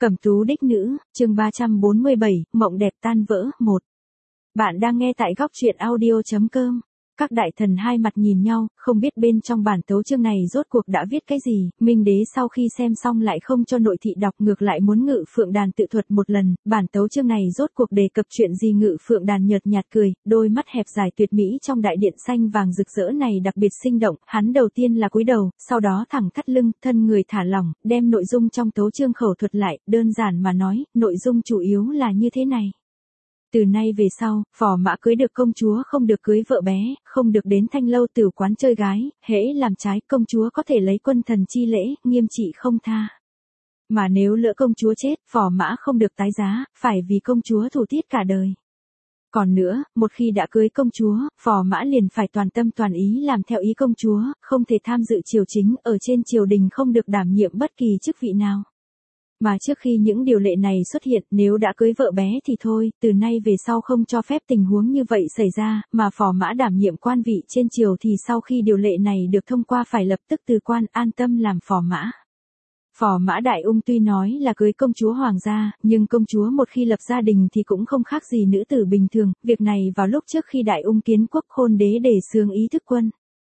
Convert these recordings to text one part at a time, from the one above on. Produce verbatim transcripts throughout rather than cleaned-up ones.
Cẩm tú đích nữ, chương ba trăm bốn mươi bảy, mộng đẹp tan vỡ, một. Bạn đang nghe tại góc truyện audio.com. Các đại thần hai mặt nhìn nhau, không biết bên trong bản tấu chương này rốt cuộc đã viết cái gì. Minh đế sau khi xem xong lại không cho nội thị đọc, ngược lại muốn Ngự Phượng Đàn tự thuật một lần. Bản tấu chương này rốt cuộc đề cập chuyện gì? Ngự Phượng Đàn nhợt nhạt cười, đôi mắt hẹp dài tuyệt mỹ trong đại điện xanh vàng rực rỡ này đặc biệt sinh động. Hắn đầu tiên là cúi đầu, sau đó thẳng thắt lưng, thân người thả lỏng, đem nội dung trong tấu chương khẩu thuật lại. Đơn giản mà nói, nội dung chủ yếu là như thế này. Từ nay về sau, phò mã cưới được công chúa không được cưới vợ bé, không được đến thanh lâu tử quán chơi gái, hễ làm trái công chúa có thể lấy quân thần chi lễ, nghiêm trị không tha. Mà nếu lỡ công chúa chết, phò mã không được tái giá, phải vì công chúa thủ tiết cả đời. Còn nữa, một khi đã cưới công chúa, phò mã liền phải toàn tâm toàn ý làm theo ý công chúa, không thể tham dự triều chính, ở trên triều đình không được đảm nhiệm bất kỳ chức vị nào. Mà trước khi những điều lệ này xuất hiện, nếu đã cưới vợ bé thì thôi, từ nay về sau không cho phép tình huống như vậy xảy ra, mà phò mã đảm nhiệm quan vị trên triều thì sau khi điều lệ này được thông qua phải lập tức từ quan, an tâm làm phò mã. Phò mã Đại Ung tuy nói là cưới công chúa hoàng gia, nhưng công chúa một khi lập gia đình thì cũng không khác gì nữ tử bình thường, việc này vào lúc trước khi Đại Ung kiến quốc khôn đế để xướng ý thức quân.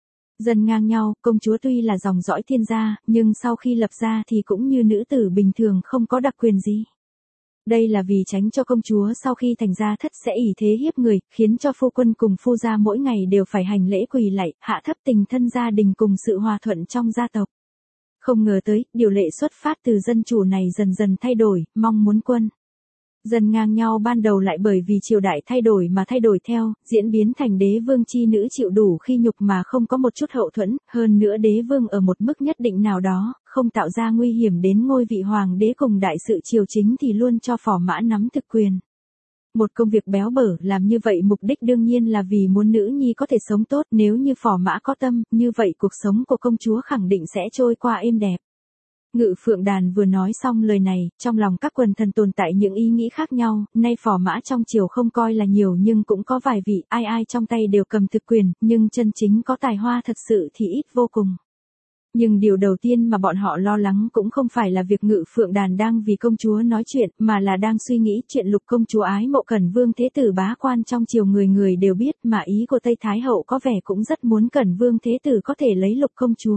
Dần ngang nhau, công chúa tuy là dòng dõi thiên gia, nhưng sau khi lập gia thì cũng như nữ tử bình thường không có đặc quyền gì. Đây là vì tránh cho công chúa sau khi thành gia thất sẽ ỷ thế hiếp người, khiến cho phu quân cùng phu gia mỗi ngày đều phải hành lễ quỳ lạy, hạ thấp tình thân gia đình cùng sự hòa thuận trong gia tộc. Không ngờ tới, điều lệ xuất phát từ dân chủ này dần dần thay đổi, mong muốn quân dần ngang nhau ban đầu lại bởi vì triều đại thay đổi mà thay đổi theo, diễn biến thành đế vương chi nữ chịu đủ khi nhục mà không có một chút hậu thuẫn, hơn nữa đế vương ở một mức nhất định nào đó, không tạo ra nguy hiểm đến ngôi vị hoàng đế cùng đại sự triều chính thì luôn cho phò mã nắm thực quyền. Một công việc béo bở, làm như vậy mục đích đương nhiên là vì muốn nữ nhi có thể sống tốt, nếu như phò mã có tâm, như vậy cuộc sống của công chúa khẳng định sẽ trôi qua êm đẹp. Ngự Phượng Đàn vừa nói xong lời này, trong lòng các quần thần tồn tại những ý nghĩ khác nhau, nay phò mã trong triều không coi là nhiều nhưng cũng có vài vị, ai ai trong tay đều cầm thực quyền, nhưng chân chính có tài hoa thật sự thì ít vô cùng. Nhưng điều đầu tiên mà bọn họ lo lắng cũng không phải là việc Ngự Phượng Đàn đang vì công chúa nói chuyện, mà là đang suy nghĩ chuyện Lục công chúa ái mộ Cẩn Vương Thế Tử bá quan trong triều người người đều biết, mà ý của Tây Thái Hậu có vẻ cũng rất muốn Cẩn Vương Thế Tử có thể lấy Lục công chúa.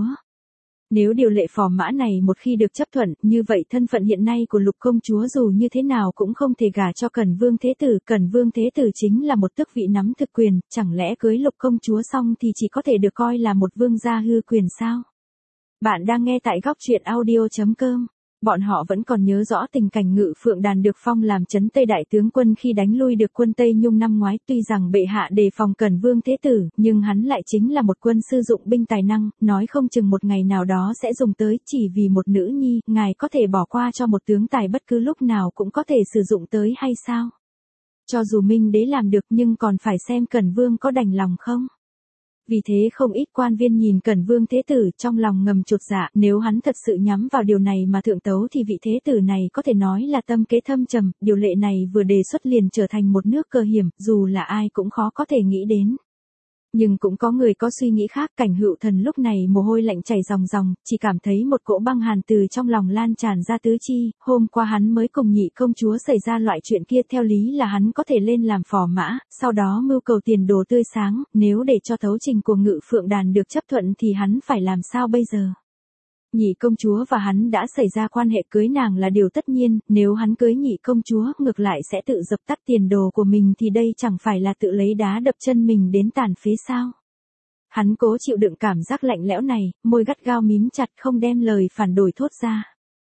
Nếu điều lệ phò mã này một khi được chấp thuận, như vậy thân phận hiện nay của Lục công chúa dù như thế nào cũng không thể gả cho Cẩn Vương Thế Tử. Cẩn Vương Thế Tử chính là một tước vị nắm thực quyền, chẳng lẽ cưới Lục công chúa xong thì chỉ có thể được coi là một vương gia hư quyền sao? Bạn đang nghe tại góc truyện audio.com. Bọn họ vẫn còn nhớ rõ tình cảnh Ngự Phượng Đàn được phong làm trấn Tây đại tướng quân khi đánh lui được quân Tây Nhung năm ngoái. Tuy rằng bệ hạ đề phòng Cẩn Vương Thế Tử, nhưng hắn lại chính là một quân sư dụng binh tài năng, nói không chừng một ngày nào đó sẽ dùng tới, chỉ vì một nữ nhi, ngài có thể bỏ qua cho một tướng tài bất cứ lúc nào cũng có thể sử dụng tới hay sao? Cho dù Minh đế làm được nhưng còn phải xem Cẩn Vương có đành lòng không? Vì thế không ít quan viên nhìn Cẩn Vương Thế Tử trong lòng ngầm chột dạ, nếu hắn thật sự nhắm vào điều này mà thượng tấu thì vị Thế Tử này có thể nói là tâm kế thâm trầm, điều lệ này vừa đề xuất liền trở thành một nước cơ hiểm, dù là ai cũng khó có thể nghĩ đến. Nhưng cũng có người có suy nghĩ khác, Cảnh Hựu Thần lúc này mồ hôi lạnh chảy ròng ròng, chỉ cảm thấy một cỗ băng hàn từ trong lòng lan tràn ra tứ chi, hôm qua hắn mới cùng Nhị công chúa xảy ra loại chuyện kia, theo lý là hắn có thể lên làm phò mã, sau đó mưu cầu tiền đồ tươi sáng, nếu để cho tấu trình của Ngự Phượng Đàn được chấp thuận thì hắn phải làm sao bây giờ? Nhị công chúa và hắn đã xảy ra quan hệ, cưới nàng là điều tất nhiên, nếu hắn cưới Nhị công chúa ngược lại sẽ tự dập tắt tiền đồ của mình thì đây chẳng phải là tự lấy đá đập chân mình đến tàn phế sao? Hắn cố chịu đựng cảm giác lạnh lẽo này, môi gắt gao mím chặt không đem lời phản đối thốt ra.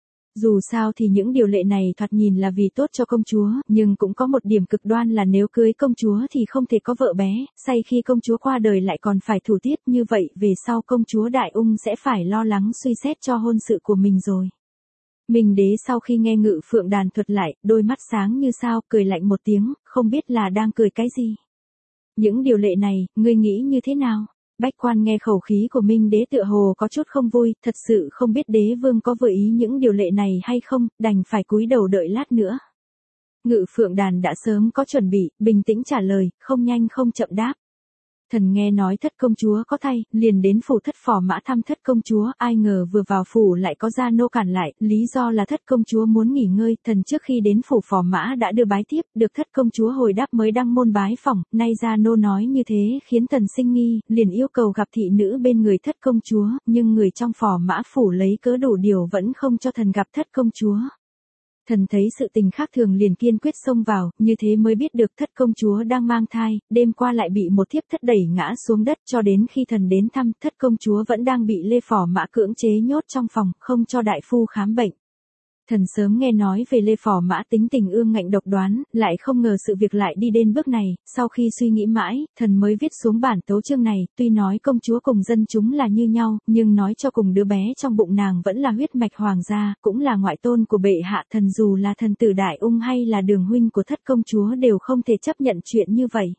Dù sao thì những điều lệ này thoạt nhìn là vì tốt cho công chúa, nhưng cũng có một điểm cực đoan là nếu cưới công chúa thì không thể có vợ bé, say khi công chúa qua đời lại còn phải thủ tiết, như vậy về sau công chúa Đại Ung sẽ phải lo lắng suy xét cho hôn sự của mình rồi. Minh đế sau khi nghe Ngự Phượng Đàn thuật lại, đôi mắt sáng như sao, cười lạnh một tiếng, không biết là đang cười cái gì. Những điều lệ này, ngươi nghĩ như thế nào? Bách quan nghe khẩu khí của Minh đế tựa hồ có chút không vui, thật sự không biết đế vương có vừa ý những điều lệ này hay không, đành phải cúi đầu đợi lát nữa. Ngự Phượng Đàn đã sớm có chuẩn bị, bình tĩnh trả lời, không nhanh không chậm đáp. Thần nghe nói thất công chúa có thai, liền đến phủ thất phò mã thăm thất công chúa, ai ngờ vừa vào phủ lại có gia nô cản lại, lý do là thất công chúa muốn nghỉ ngơi, thần trước khi đến phủ phò mã đã đưa bái tiếp, được thất công chúa hồi đáp mới đăng môn bái phỏng, nay gia nô nói như thế khiến thần sinh nghi, liền yêu cầu gặp thị nữ bên người thất công chúa, nhưng người trong phò mã phủ lấy cớ đủ điều vẫn không cho thần gặp thất công chúa. Thần thấy sự tình khác thường liền kiên quyết xông vào, như thế mới biết được thất công chúa đang mang thai, đêm qua lại bị một thiếp thất đẩy ngã xuống đất, cho đến khi thần đến thăm, thất công chúa vẫn đang bị Lê Phò Mã cưỡng chế nhốt trong phòng, không cho đại phu khám bệnh. Thần sớm nghe nói về Lê Phò Mã tính tình ương ngạnh độc đoán, lại không ngờ sự việc lại đi đến bước này, sau khi suy nghĩ mãi, thần mới viết xuống bản tấu chương này, tuy nói công chúa cùng dân chúng là như nhau, nhưng nói cho cùng đứa bé trong bụng nàng vẫn là huyết mạch hoàng gia, cũng là ngoại tôn của bệ hạ, thần dù là thần tử Đại Ung hay là Đường huynh của thất công chúa đều không thể chấp nhận chuyện như vậy.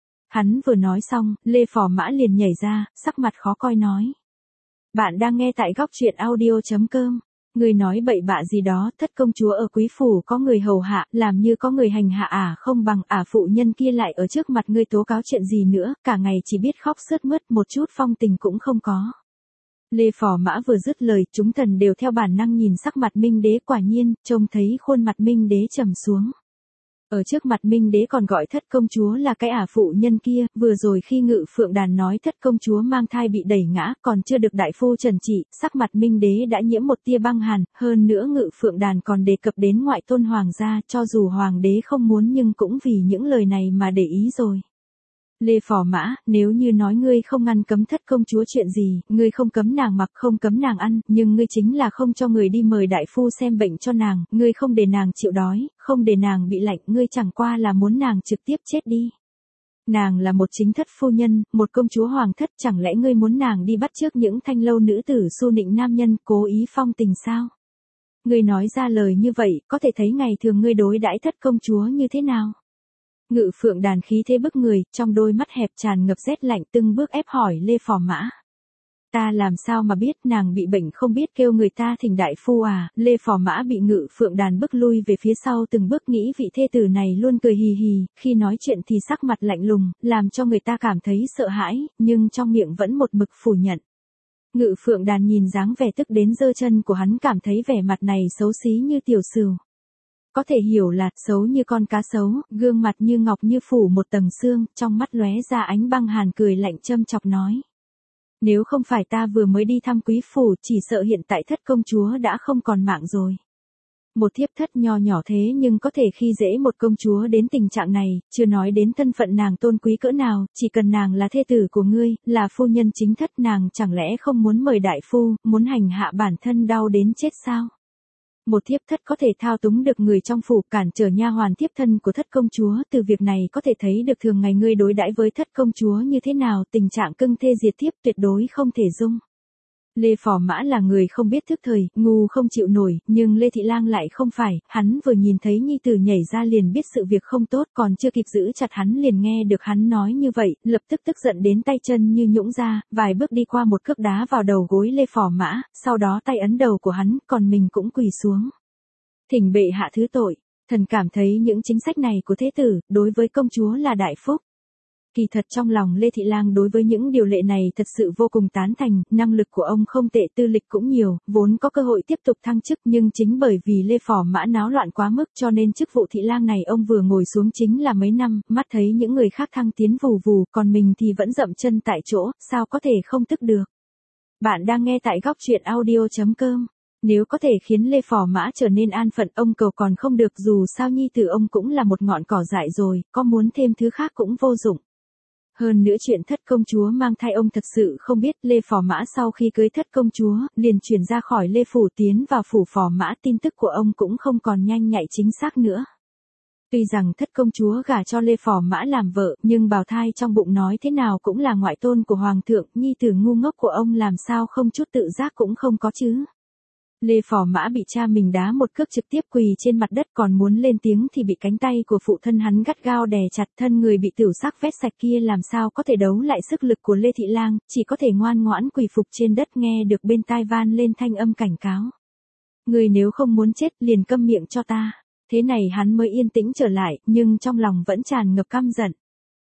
Hắn vừa nói xong, Lê Phò Mã liền nhảy ra, sắc mặt khó coi nói. Bạn đang nghe tại góc truyện audio chấm com. Người nói bậy bạ gì đó, thất công chúa ở quý phủ có người hầu hạ, làm như có người hành hạ à, không bằng ả à phụ nhân kia lại ở trước mặt ngươi tố cáo chuyện gì nữa, cả ngày chỉ biết khóc sướt mướt, một chút phong tình cũng không có. Lê Phò Mã vừa dứt lời, chúng thần đều theo bản năng nhìn sắc mặt Minh Đế, quả nhiên, trông thấy khuôn mặt Minh Đế trầm xuống. Ở trước mặt Minh Đế còn gọi thất công chúa là cái ả phụ nhân kia, vừa rồi khi Ngự Phượng Đàn nói thất công chúa mang thai bị đẩy ngã, còn chưa được đại phu trần trị, sắc mặt Minh Đế đã nhiễm một tia băng hàn, hơn nữa Ngự Phượng Đàn còn đề cập đến ngoại tôn hoàng gia, cho dù hoàng đế không muốn nhưng cũng vì những lời này mà để ý rồi. Lê Phò Mã, nếu như nói ngươi không ngăn cấm thất công chúa chuyện gì, ngươi không cấm nàng mặc, không cấm nàng ăn, nhưng ngươi chính là không cho người đi mời đại phu xem bệnh cho nàng, ngươi không để nàng chịu đói, không để nàng bị lạnh, ngươi chẳng qua là muốn nàng trực tiếp chết đi. Nàng là một chính thất phu nhân, một công chúa hoàng thất, chẳng lẽ ngươi muốn nàng đi bắt chước những thanh lâu nữ tử xu nịnh nam nhân, cố ý phong tình sao? Ngươi nói ra lời như vậy, có thể thấy ngày thường ngươi đối đãi thất công chúa như thế nào? Ngự Phượng Đàn khí thế bức người, trong đôi mắt hẹp tràn ngập rét lạnh, từng bước ép hỏi Lê Phò Mã. Ta làm sao mà biết, nàng bị bệnh không biết kêu người ta thỉnh đại phu à? Lê Phò Mã bị Ngự Phượng Đàn bức lui về phía sau từng bước, nghĩ vị thê tử này luôn cười hì hì, khi nói chuyện thì sắc mặt lạnh lùng, làm cho người ta cảm thấy sợ hãi, nhưng trong miệng vẫn một mực phủ nhận. Ngự Phượng Đàn nhìn dáng vẻ tức đến giơ chân của hắn, cảm thấy vẻ mặt này xấu xí như tiểu sửu. Có thể hiểu là xấu như con cá sấu, gương mặt như ngọc như phủ một tầng xương, trong mắt lóe ra ánh băng hàn, cười lạnh châm chọc nói. Nếu không phải ta vừa mới đi thăm quý phủ, chỉ sợ hiện tại thất công chúa đã không còn mạng rồi. Một thiếp thất nho nhỏ thế nhưng có thể khi dễ một công chúa đến tình trạng này, chưa nói đến thân phận nàng tôn quý cỡ nào, chỉ cần nàng là thê tử của ngươi, là phu nhân chính thất, nàng chẳng lẽ không muốn mời đại phu, muốn hành hạ bản thân đau đến chết sao? Một thiếp thất có thể thao túng được người trong phủ, cản trở nha hoàn thiếp thân của thất công chúa, từ việc này có thể thấy được thường ngày ngươi đối đãi với thất công chúa như thế nào, tình trạng cưng thê diệt thiếp tuyệt đối không thể dung. Lê Phò Mã là người không biết thức thời, ngu không chịu nổi, nhưng Lê Thị Lang lại không phải, hắn vừa nhìn thấy nhi tử nhảy ra liền biết sự việc không tốt, còn chưa kịp giữ chặt hắn liền nghe được hắn nói như vậy, lập tức tức giận đến tay chân như nhũn ra, vài bước đi qua một cước đá vào đầu gối Lê Phò Mã, sau đó tay ấn đầu của hắn, còn mình cũng quỳ xuống. Thỉnh bệ hạ thứ tội, thần cảm thấy những chính sách này của thế tử, đối với công chúa là đại phúc. Kỳ thật trong lòng Lê Thị Lang đối với những điều lệ này thật sự vô cùng tán thành, năng lực của ông không tệ, tư lịch cũng nhiều, vốn có cơ hội tiếp tục thăng chức, nhưng chính bởi vì Lê Phò Mã náo loạn quá mức cho nên chức vụ Thị Lang này ông vừa ngồi xuống chính là mấy năm, mắt thấy những người khác thăng tiến vù vù, còn mình thì vẫn dậm chân tại chỗ, sao có thể không tức được. Bạn đang nghe tại góc truyện audio chấm com. Nếu có thể khiến Lê Phò Mã trở nên an phận, ông cầu còn không được, dù sao nhi tử ông cũng là một ngọn cỏ dại rồi, có muốn thêm thứ khác cũng vô dụng. Hơn nữa chuyện thất công chúa mang thai ông thật sự không biết, Lê Phò Mã sau khi cưới thất công chúa, liền chuyển ra khỏi Lê Phủ tiến vào Phủ Phò Mã, tin tức của ông cũng không còn nhanh nhạy chính xác nữa. Tuy rằng thất công chúa gả cho Lê Phò Mã làm vợ, nhưng bào thai trong bụng nói thế nào cũng là ngoại tôn của Hoàng thượng, nhi tử ngu ngốc của ông làm sao không chút tự giác cũng không có chứ. Lê Phò Mã bị cha mình đá một cước trực tiếp quỳ trên mặt đất, còn muốn lên tiếng thì bị cánh tay của phụ thân hắn gắt gao đè chặt, thân người bị tửu sắc vét sạch kia làm sao có thể đấu lại sức lực của Lê Thị Lang, chỉ có thể ngoan ngoãn quỳ phục trên đất, nghe được bên tai van lên thanh âm cảnh cáo. Người nếu không muốn chết liền câm miệng cho ta. Thế này hắn mới yên tĩnh trở lại, nhưng trong lòng vẫn tràn ngập căm giận.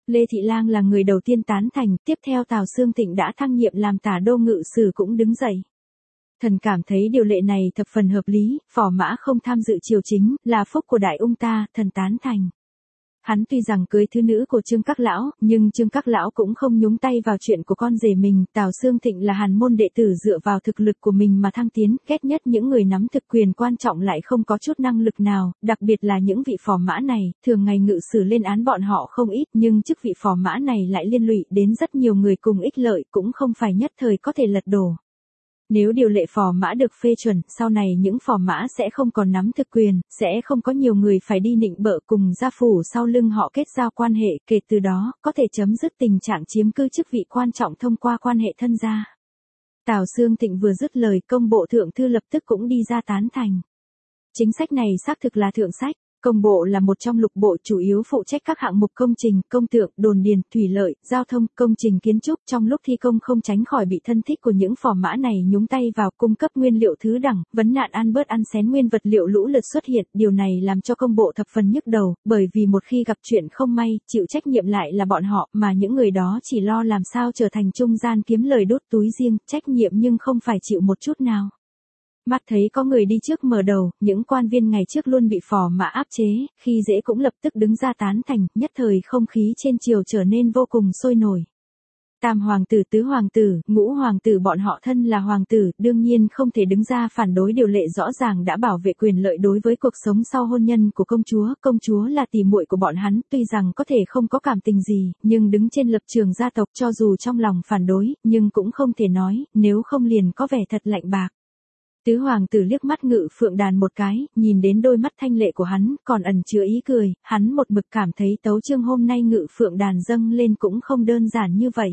Lê Thị Lang là người đầu tiên tán thành, tiếp theo Tào Xương Thịnh đã thăng nhiệm làm tả đô ngự sử cũng đứng dậy. Thần cảm thấy điều lệ này thập phần hợp lý, phò mã không tham dự triều chính, là phúc của đại ung ta, thần tán thành. Hắn tuy rằng cưới thứ nữ của Trương Các Lão, nhưng Trương Các Lão cũng không nhúng tay vào chuyện của con rể mình. Tào Xương Thịnh là hàn môn đệ tử dựa vào thực lực của mình mà thăng tiến, ghét nhất những người nắm thực quyền quan trọng lại không có chút năng lực nào, đặc biệt là những vị phò mã này, thường ngày ngự sử lên án bọn họ không ít, nhưng chức vị phò mã này lại liên lụy đến rất nhiều người cùng ích lợi, cũng không phải nhất thời có thể lật đổ. Nếu điều lệ phò mã được phê chuẩn, sau này những phò mã sẽ không còn nắm thực quyền, sẽ không có nhiều người phải đi nịnh bợ cùng gia phủ sau lưng họ kết giao quan hệ, kể từ đó, có thể chấm dứt tình trạng chiếm cư chức vị quan trọng thông qua quan hệ thân gia. Tào Xương Thịnh vừa dứt lời, công bộ thượng thư lập tức cũng đi ra tán thành. Chính sách này xác thực là thượng sách. Công bộ là một trong lục bộ chủ yếu phụ trách các hạng mục công trình, công tượng, đồn điền, thủy lợi, giao thông, công trình kiến trúc. Trong lúc thi công không tránh khỏi bị thân thích của những phò mã này nhúng tay vào cung cấp nguyên liệu thứ đẳng, vấn nạn ăn bớt ăn xén nguyên vật liệu lũ lượt xuất hiện. Điều này làm cho công bộ thập phần nhức đầu, bởi vì một khi gặp chuyện không may, chịu trách nhiệm lại là bọn họ, mà những người đó chỉ lo làm sao trở thành trung gian kiếm lời đốt túi riêng, trách nhiệm nhưng không phải chịu một chút nào. Mắt thấy có người đi trước mở đầu, những quan viên ngày trước luôn bị phò mã áp chế, khi dễ cũng lập tức đứng ra tán thành, nhất thời không khí trên triều trở nên vô cùng sôi nổi. Tam hoàng tử, tứ hoàng tử, ngũ hoàng tử bọn họ thân là hoàng tử, đương nhiên không thể đứng ra phản đối điều lệ rõ ràng đã bảo vệ quyền lợi đối với cuộc sống sau hôn nhân của công chúa. Công chúa là tỷ muội của bọn hắn, tuy rằng có thể không có cảm tình gì, nhưng đứng trên lập trường gia tộc cho dù trong lòng phản đối, nhưng cũng không thể nói, nếu không liền có vẻ thật lạnh bạc. Tứ hoàng tử liếc mắt Ngự Phượng Đàn một cái, nhìn đến đôi mắt thanh lệ của hắn, còn ẩn chứa ý cười, hắn một mực cảm thấy tấu chương hôm nay Ngự Phượng Đàn dâng lên cũng không đơn giản như vậy.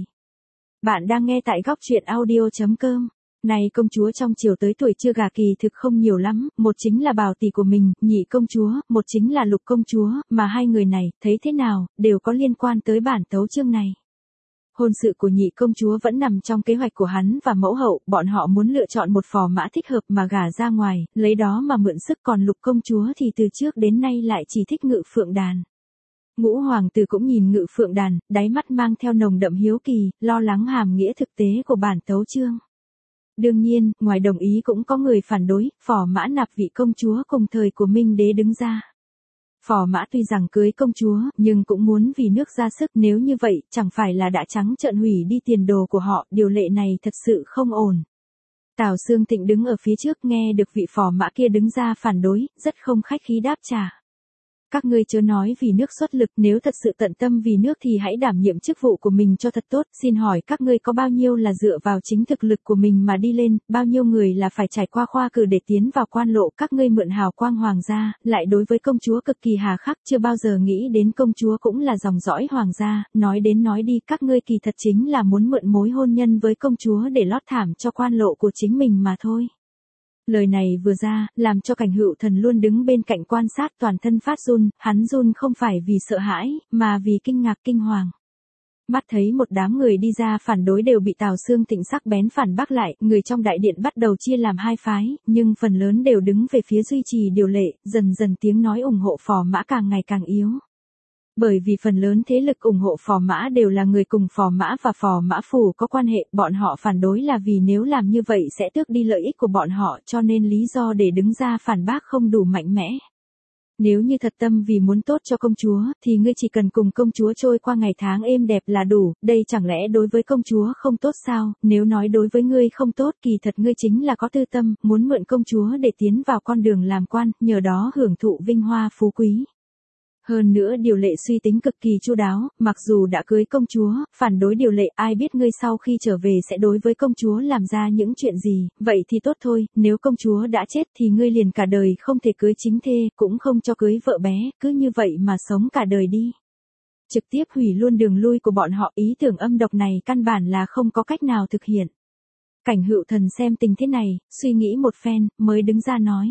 Bạn đang nghe tại góc truyện audio chấm com. Này công chúa trong triều tới tuổi chưa gả kỳ thực không nhiều lắm, một chính là Bảo tỷ của mình, nhị công chúa, một chính là Lục công chúa, mà hai người này, thấy thế nào, đều có liên quan tới bản tấu chương này. Hôn sự của nhị công chúa vẫn nằm trong kế hoạch của hắn và mẫu hậu, bọn họ muốn lựa chọn một phò mã thích hợp mà gả ra ngoài, lấy đó mà mượn sức, còn Lục công chúa thì từ trước đến nay lại chỉ thích Ngự Phượng Đàn. Ngũ hoàng tử cũng nhìn Ngự Phượng Đàn, đáy mắt mang theo nồng đậm hiếu kỳ, lo lắng hàm nghĩa thực tế của bản tấu chương. Đương nhiên, ngoài đồng ý cũng có người phản đối, phò mã nạp vị công chúa cùng thời của Minh đế đứng ra. Phò mã tuy rằng cưới công chúa, nhưng cũng muốn vì nước ra sức, nếu như vậy, chẳng phải là đã trắng trợn hủy đi tiền đồ của họ, điều lệ này thật sự không ổn. Tào Xương Thịnh đứng ở phía trước nghe được vị phò mã kia đứng ra phản đối, rất không khách khí đáp trả. Các ngươi chớ nói vì nước xuất lực, nếu thật sự tận tâm vì nước thì hãy đảm nhiệm chức vụ của mình cho thật tốt. Xin hỏi các ngươi có bao nhiêu là dựa vào chính thực lực của mình mà đi lên, bao nhiêu người là phải trải qua khoa cử để tiến vào quan lộ. Các ngươi mượn hào quang hoàng gia, lại đối với công chúa cực kỳ hà khắc, chưa bao giờ nghĩ đến công chúa cũng là dòng dõi hoàng gia. Nói đến nói đi, các ngươi kỳ thật chính là muốn mượn mối hôn nhân với công chúa để lót thảm cho quan lộ của chính mình mà thôi. Lời này vừa ra, làm cho Cảnh Hữu Thần luôn đứng bên cạnh quan sát toàn thân phát run, hắn run không phải vì sợ hãi, mà vì kinh ngạc kinh hoàng. Mắt thấy một đám người đi ra phản đối đều bị Tào Xương Thịnh sắc bén phản bác lại, người trong đại điện bắt đầu chia làm hai phái, nhưng phần lớn đều đứng về phía duy trì điều lệ, dần dần tiếng nói ủng hộ phò mã càng ngày càng yếu. Bởi vì phần lớn thế lực ủng hộ phò mã đều là người cùng phò mã và phò mã phủ có quan hệ, bọn họ phản đối là vì nếu làm như vậy sẽ tước đi lợi ích của bọn họ, cho nên lý do để đứng ra phản bác không đủ mạnh mẽ. Nếu như thật tâm vì muốn tốt cho công chúa, thì ngươi chỉ cần cùng công chúa trôi qua ngày tháng êm đẹp là đủ, đây chẳng lẽ đối với công chúa không tốt sao? Nếu nói đối với ngươi không tốt, kỳ thật ngươi chính là có tư tâm, muốn mượn công chúa để tiến vào con đường làm quan, nhờ đó hưởng thụ vinh hoa phú quý. Hơn nữa điều lệ suy tính cực kỳ chu đáo, mặc dù đã cưới công chúa, phản đối điều lệ, ai biết ngươi sau khi trở về sẽ đối với công chúa làm ra những chuyện gì, vậy thì tốt thôi, nếu công chúa đã chết thì ngươi liền cả đời không thể cưới chính thê, cũng không cho cưới vợ bé, cứ như vậy mà sống cả đời đi. Trực tiếp hủy luôn đường lui của bọn họ, ý tưởng âm độc này căn bản là không có cách nào thực hiện. Cảnh Hữu Thần xem tình thế này, suy nghĩ một phen, mới đứng ra nói.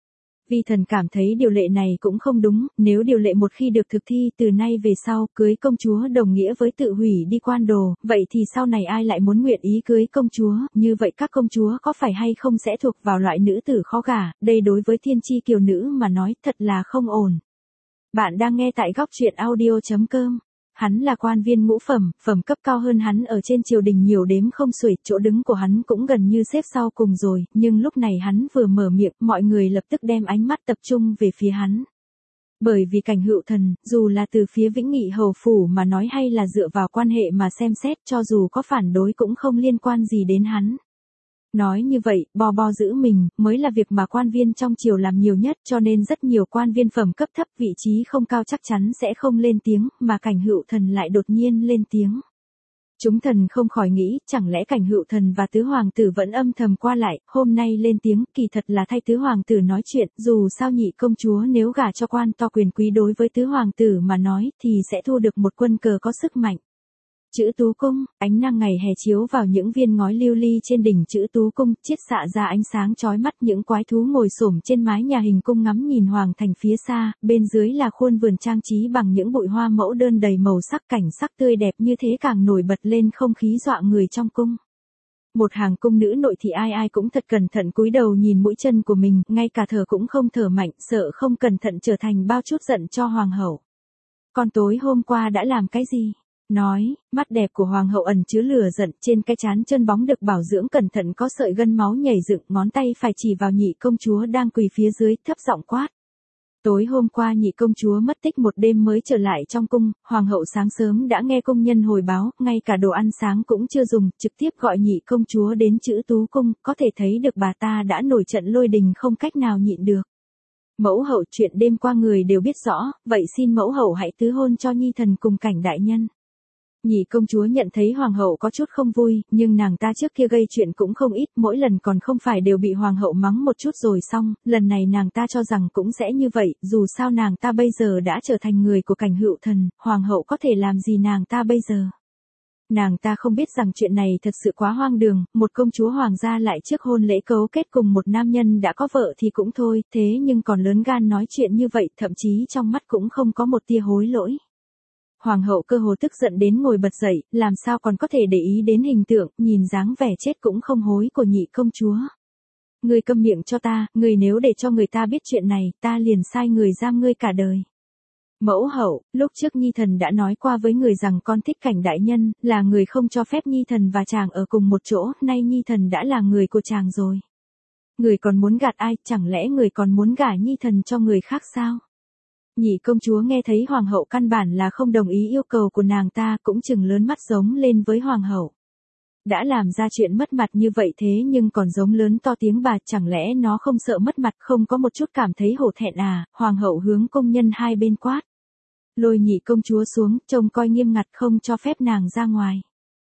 Vi thần cảm thấy điều lệ này cũng không đúng, nếu điều lệ một khi được thực thi từ nay về sau, cưới công chúa đồng nghĩa với tự hủy đi quan đồ, vậy thì sau này ai lại muốn nguyện ý cưới công chúa, như vậy các công chúa có phải hay không sẽ thuộc vào loại nữ tử khó gả, đây đối với thiên chi kiều nữ mà nói thật là không ổn. Bạn đang nghe tại góc truyện audio chấm com. Hắn là quan viên ngũ phẩm, phẩm cấp cao hơn hắn ở trên triều đình nhiều đếm không xuể, chỗ đứng của hắn cũng gần như xếp sau cùng rồi, nhưng lúc này hắn vừa mở miệng, mọi người lập tức đem ánh mắt tập trung về phía hắn. Bởi vì Cảnh Hựu Thần, dù là từ phía Vĩnh Nghị hầu phủ mà nói hay là dựa vào quan hệ mà xem xét, cho dù có phản đối cũng không liên quan gì đến hắn. Nói như vậy, bo bo giữ mình, mới là việc mà quan viên trong triều làm nhiều nhất, cho nên rất nhiều quan viên phẩm cấp thấp vị trí không cao chắc chắn sẽ không lên tiếng, mà Cảnh Hựu Thần lại đột nhiên lên tiếng. Chúng thần không khỏi nghĩ, chẳng lẽ Cảnh Hựu Thần và tứ hoàng tử vẫn âm thầm qua lại, hôm nay lên tiếng, kỳ thật là thay tứ hoàng tử nói chuyện, dù sao nhị công chúa nếu gả cho quan to quyền quý đối với tứ hoàng tử mà nói, thì sẽ thu được một quân cờ có sức mạnh. Chữ Tú Cung, ánh nắng ngày hè chiếu vào những viên ngói lưu ly trên đỉnh chữ Tú Cung, chiết xạ ra ánh sáng chói mắt, những quái thú ngồi xổm trên mái nhà hình cung ngắm nhìn hoàng thành phía xa, bên dưới là khuôn vườn trang trí bằng những bụi hoa mẫu đơn đầy màu sắc, cảnh sắc tươi đẹp như thế càng nổi bật lên không khí dọa người trong cung. Một hàng cung nữ nội thì ai ai cũng thật cẩn thận cúi đầu nhìn mũi chân của mình, ngay cả thở cũng không thở mạnh, sợ không cẩn thận trở thành bao chút giận cho hoàng hậu. Con tối hôm qua đã làm cái gì? Nói, mắt đẹp của hoàng hậu ẩn chứa lửa giận, trên cái trán chân bóng được bảo dưỡng cẩn thận có sợi gân máu nhảy dựng, ngón tay phải chỉ vào nhị công chúa đang quỳ phía dưới, thấp giọng quát. Tối hôm qua nhị công chúa mất tích một đêm mới trở lại trong cung, hoàng hậu sáng sớm đã nghe công nhân hồi báo, ngay cả đồ ăn sáng cũng chưa dùng, trực tiếp gọi nhị công chúa đến chữ Tú Cung, có thể thấy được bà ta đã nổi trận lôi đình không cách nào nhịn được. Mẫu hậu, chuyện đêm qua người đều biết rõ, vậy xin mẫu hậu hãy tứ hôn cho nhi thần cùng Cảnh đại nhân. Nhị công chúa nhận thấy hoàng hậu có chút không vui, nhưng nàng ta trước kia gây chuyện cũng không ít, mỗi lần còn không phải đều bị hoàng hậu mắng một chút rồi xong, lần này nàng ta cho rằng cũng sẽ như vậy, dù sao nàng ta bây giờ đã trở thành người của Cảnh Hựu Thần, hoàng hậu có thể làm gì nàng ta bây giờ. Nàng ta không biết rằng chuyện này thật sự quá hoang đường, một công chúa hoàng gia lại trước hôn lễ cấu kết cùng một nam nhân đã có vợ thì cũng thôi, thế nhưng còn lớn gan nói chuyện như vậy, thậm chí trong mắt cũng không có một tia hối lỗi. Hoàng hậu cơ hồ tức giận đến ngồi bật dậy, làm sao còn có thể để ý đến hình tượng, nhìn dáng vẻ chết cũng không hối của nhị công chúa. Ngươi câm miệng cho ta, ngươi nếu để cho người ta biết chuyện này, ta liền sai người giam ngươi cả đời. Mẫu hậu, lúc trước nhi thần đã nói qua với người rằng con thích Cảnh đại nhân, là người không cho phép nhi thần và chàng ở cùng một chỗ, nay nhi thần đã là người của chàng rồi. Người còn muốn gạt ai, chẳng lẽ người còn muốn gả nhi thần cho người khác sao? Nhị công chúa nghe thấy hoàng hậu căn bản là không đồng ý yêu cầu của nàng ta, cũng chừng lớn mắt giống lên với hoàng hậu. Đã làm ra chuyện mất mặt như vậy thế nhưng còn giống lớn to tiếng bà, chẳng lẽ nó không sợ mất mặt, không có một chút cảm thấy hổ thẹn à? Hoàng hậu hướng công nhân hai bên quát. Lôi nhị công chúa xuống, trông coi nghiêm ngặt không cho phép nàng ra ngoài.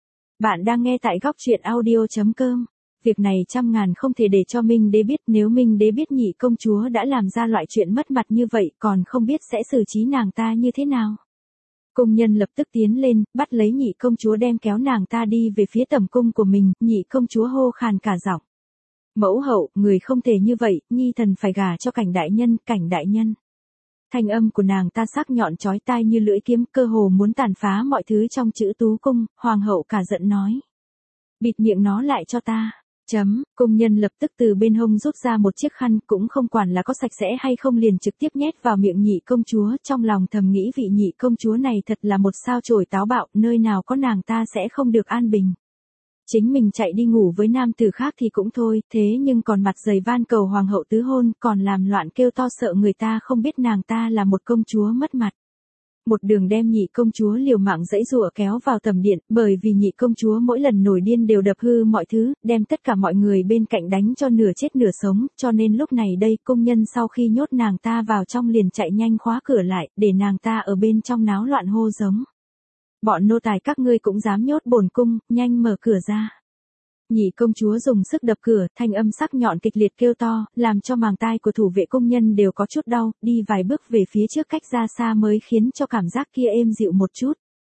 Bạn đang nghe tại góc truyện audio chấm com. Việc này trăm ngàn không thể để cho Minh Đế biết, nếu Minh Đế biết nhị công chúa đã làm ra loại chuyện mất mặt như vậy, còn không biết sẽ xử trí nàng ta như thế nào. Công nhân lập tức tiến lên, bắt lấy nhị công chúa đem kéo nàng ta đi về phía tầm cung của mình, nhị công chúa hô khàn cả giọng. Mẫu hậu, người không thể như vậy, nhi thần phải gả cho Cảnh đại nhân, Cảnh đại nhân. Thanh âm của nàng ta sắc nhọn chói tai như lưỡi kiếm, cơ hồ muốn tàn phá mọi thứ trong chữ Tú Cung, hoàng hậu cả giận nói. Bịt miệng nó lại cho ta. Chấm, công nhân lập tức từ bên hông rút ra một chiếc khăn, cũng không quản là có sạch sẽ hay không liền trực tiếp nhét vào miệng nhị công chúa, trong lòng thầm nghĩ vị nhị công chúa này thật là một sao chổi táo bạo, nơi nào có nàng ta sẽ không được an bình. Chính mình chạy đi ngủ với nam tử khác thì cũng thôi, thế nhưng còn mặt dày van cầu hoàng hậu tứ hôn, còn làm loạn kêu to sợ người ta không biết nàng ta là một công chúa mất mặt. Một đường đem nhị công chúa liều mạng giãy giụa kéo vào tầm điện, bởi vì nhị công chúa mỗi lần nổi điên đều đập hư mọi thứ, đem tất cả mọi người bên cạnh đánh cho nửa chết nửa sống, cho nên lúc này đây công nhân sau khi nhốt nàng ta vào trong liền chạy nhanh khóa cửa lại, để nàng ta ở bên trong náo loạn hô giống. Bọn nô tài các ngươi cũng dám nhốt bổn cung, nhanh mở cửa ra. Nhị công chúa dùng sức đập cửa, thanh âm sắc nhọn kịch liệt kêu to, làm cho màng tai của thủ vệ công nhân đều có chút đau, đi vài bước về phía trước cách ra xa mới khiến cho cảm giác kia êm dịu một chút.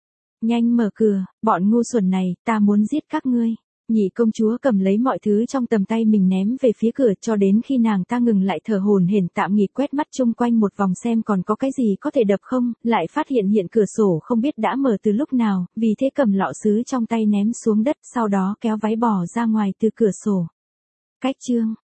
Nhanh mở cửa, bọn ngu xuẩn này, ta muốn giết các ngươi. Nhị công chúa cầm lấy mọi thứ trong tầm tay mình ném về phía cửa cho đến khi nàng ta ngừng lại thở hổn hển tạm nghỉ quét mắt chung quanh một vòng xem còn có cái gì có thể đập không, lại phát hiện hiện cửa sổ không biết đã mở từ lúc nào, vì thế cầm lọ sứ trong tay ném xuống đất, sau đó kéo váy bỏ ra ngoài từ cửa sổ. Cách chương